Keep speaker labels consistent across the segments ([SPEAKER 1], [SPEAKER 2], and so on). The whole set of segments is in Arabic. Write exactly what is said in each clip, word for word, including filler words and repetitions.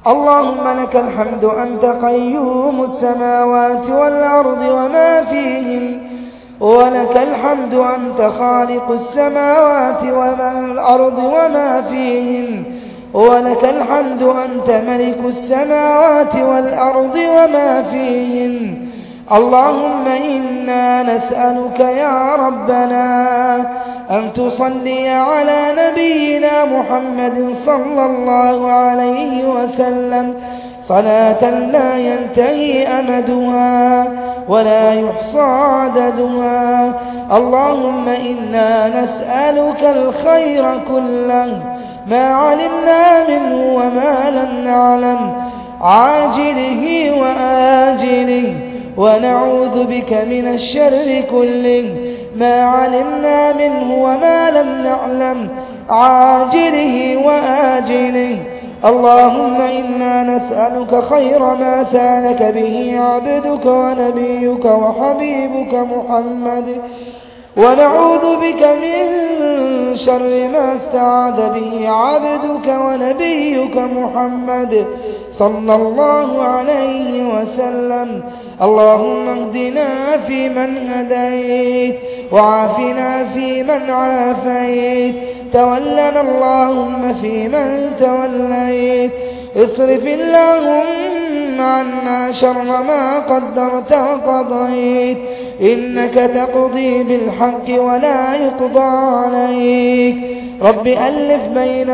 [SPEAKER 1] اللهم لك الحمد أنت قيوم السماوات والأرض وما فيهن، ولك الحمد أنت خالق السماوات والأرض وما فيهن، ولك الحمد أنت ملك السماوات والأرض وما فيهن. اللهم إنا نسألك يا ربنا أن تصلي على نبينا محمد صلى الله عليه وسلم صلاة لا ينتهي أمدها ولا يحصى عددها. اللهم إنا نسألك الخير كله ما علمنا منه وما لم نعلم، عاجله وآجله، ونعوذ بك من الشر كله ما علمنا منه وما لم نعلم، عاجله وآجله. اللهم إنا نسألك خير ما سألك به عبدك ونبيك وحبيبك محمد، ونعوذ بك من شر ما استعاذ به عبدك ونبيك محمد صلى الله عليه وسلم. اللهم اهدنا فيمن هديت، وعافنا فيمن عافيت، تولنا اللهم فيمن توليت. اصرف اللهم عنا شر ما قدرت وقضيت، إنك تقضي بالحق ولا يقضى عليك. رب ألف بين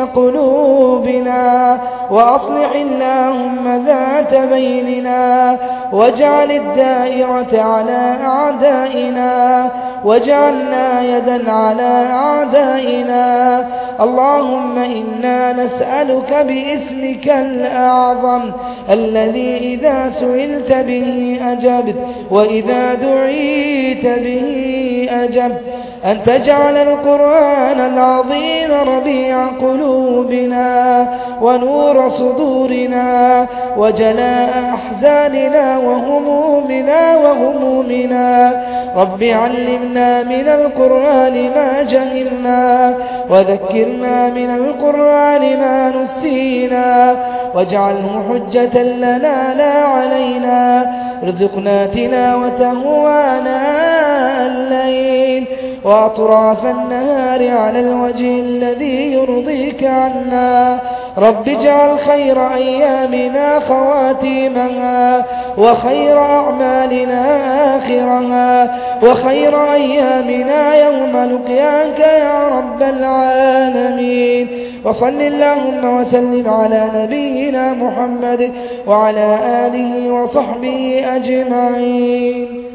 [SPEAKER 1] قلوبنا وأصلح اللهم ذات بيننا، واجعل الدائرة على أعدائنا، واجعلنا يدا على أعدائنا. اللهم إنا نسألك باسمك الأعظم الذي إذا سئلت به أجبت وإذا دعيت به أجبت، أن تجعل القرآن العظيم ربيع قلوبنا ونور صدورنا وجلاء أحزاننا وهمومنا وغمومنا. رب علمنا من القرآن ما جهلنا، وذكرنا من القرآن ما نسينا، واجعله حجة لنا لا علينا. ارزقنا تلاوته آناء الليل وأطراف النهار على الوجه الذي يرضيك عنا. رب اجعل خير أيامنا خواتيمها، وخير أعمالنا آخرها، وخير أيامنا يوم لقياك يا رب العالمين. وصل اللهم وسلم على نبينا محمد وعلى آله وصحبه أجمعين.